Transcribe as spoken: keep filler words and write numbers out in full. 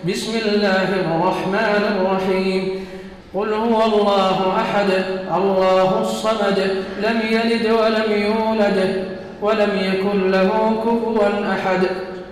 بسم الله الرحمن الرحيم قل هو الله أحد الله الصمد لم يلد ولم يولد ولم يكن له كفوا أحد